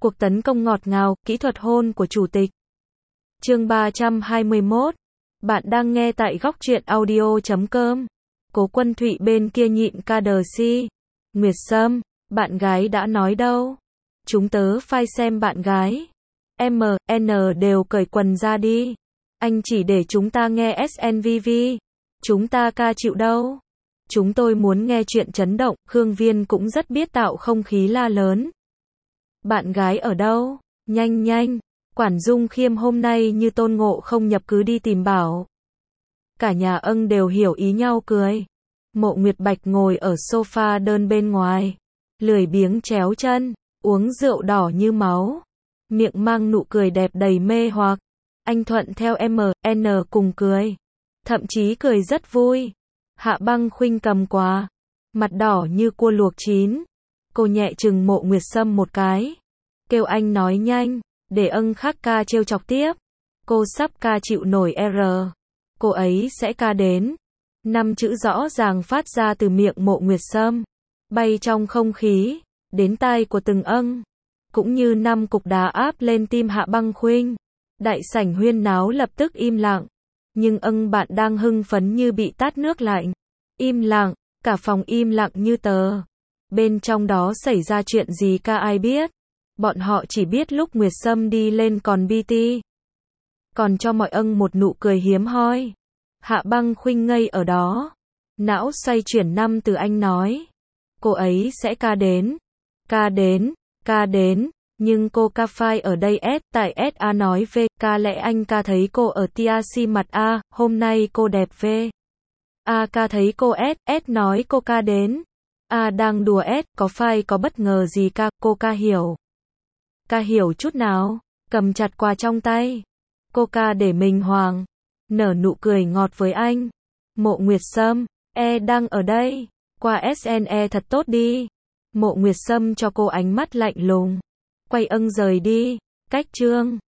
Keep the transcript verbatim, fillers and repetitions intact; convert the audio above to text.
Cuộc tấn công ngọt ngào, kỹ thuật hôn của chủ tịch. Chương ba trăm hai mươi mốt. Bạn đang nghe tại góc truyện audio chấm com. Cố Quân Thụy bên kia nhịn ca đờ si. Nguyệt Sâm, bạn gái đã nói đâu? Chúng tớ phai xem bạn gái. em en đều cởi quần ra đi. Anh chỉ để chúng ta nghe ét en vê vê. Chúng ta ca chịu đâu. Chúng tôi muốn nghe chuyện chấn động. Khương Viên cũng rất biết tạo không khí la lớn. Bạn gái ở đâu? Nhanh nhanh. Quản Dung Khiêm hôm nay như Tôn Ngộ không nhập cứ đi tìm bảo. Cả nhà ân đều hiểu ý nhau cười. Mộ Nguyệt Bạch ngồi ở sofa đơn bên ngoài. Lười biếng chéo chân. Uống rượu đỏ như máu. Miệng mang nụ cười đẹp đầy mê hoặc. Anh Thuận theo em en cùng cười. Thậm chí cười rất vui. Hạ Băng Khuynh cầm quà. Mặt đỏ như cua luộc chín. Cô nhẹ chừng Mộ Nguyệt Sâm một cái. Kêu anh nói nhanh. Để ân khắc ca trêu chọc tiếp. Cô sắp ca chịu nổi R. Cô ấy sẽ ca đến. Năm chữ rõ ràng phát ra từ miệng Mộ Nguyệt Sâm. Bay trong không khí. Đến tai của từng ân. Cũng như năm cục đá áp lên tim Hạ Băng Khuynh. Đại sảnh huyên náo lập tức im lặng. Nhưng ân bạn đang hưng phấn như bị tát nước lạnh. Im lặng. Cả phòng im lặng như tờ. Bên trong đó xảy ra chuyện gì ca ai biết. Bọn họ chỉ biết lúc Nguyệt Sâm đi lên còn bê tê. Còn cho mọi ân một nụ cười hiếm hoi. Hạ Băng Khuynh ngây ở đó. Não xoay chuyển năm từ anh nói. Cô ấy sẽ ca đến. Ca đến. Ca đến. Nhưng cô ca phai ở đây S. Tại S A nói V. Ca lẽ anh ca thấy cô ở tê a xê mặt A. Hôm nay cô đẹp V. A ca thấy cô S. S nói cô ca đến. A đang đùa S. Có phai có bất ngờ gì ca. Cô ca hiểu. Ca hiểu chút nào. Cầm chặt quà trong tay. Cô ca để mình hoàng. Nở nụ cười ngọt với anh. Mộ Nguyệt Sâm. E đang ở đây. Qua ét en e thật tốt đi. Mộ Nguyệt Sâm cho cô ánh mắt lạnh lùng. Quay ân rời đi. Cách chương.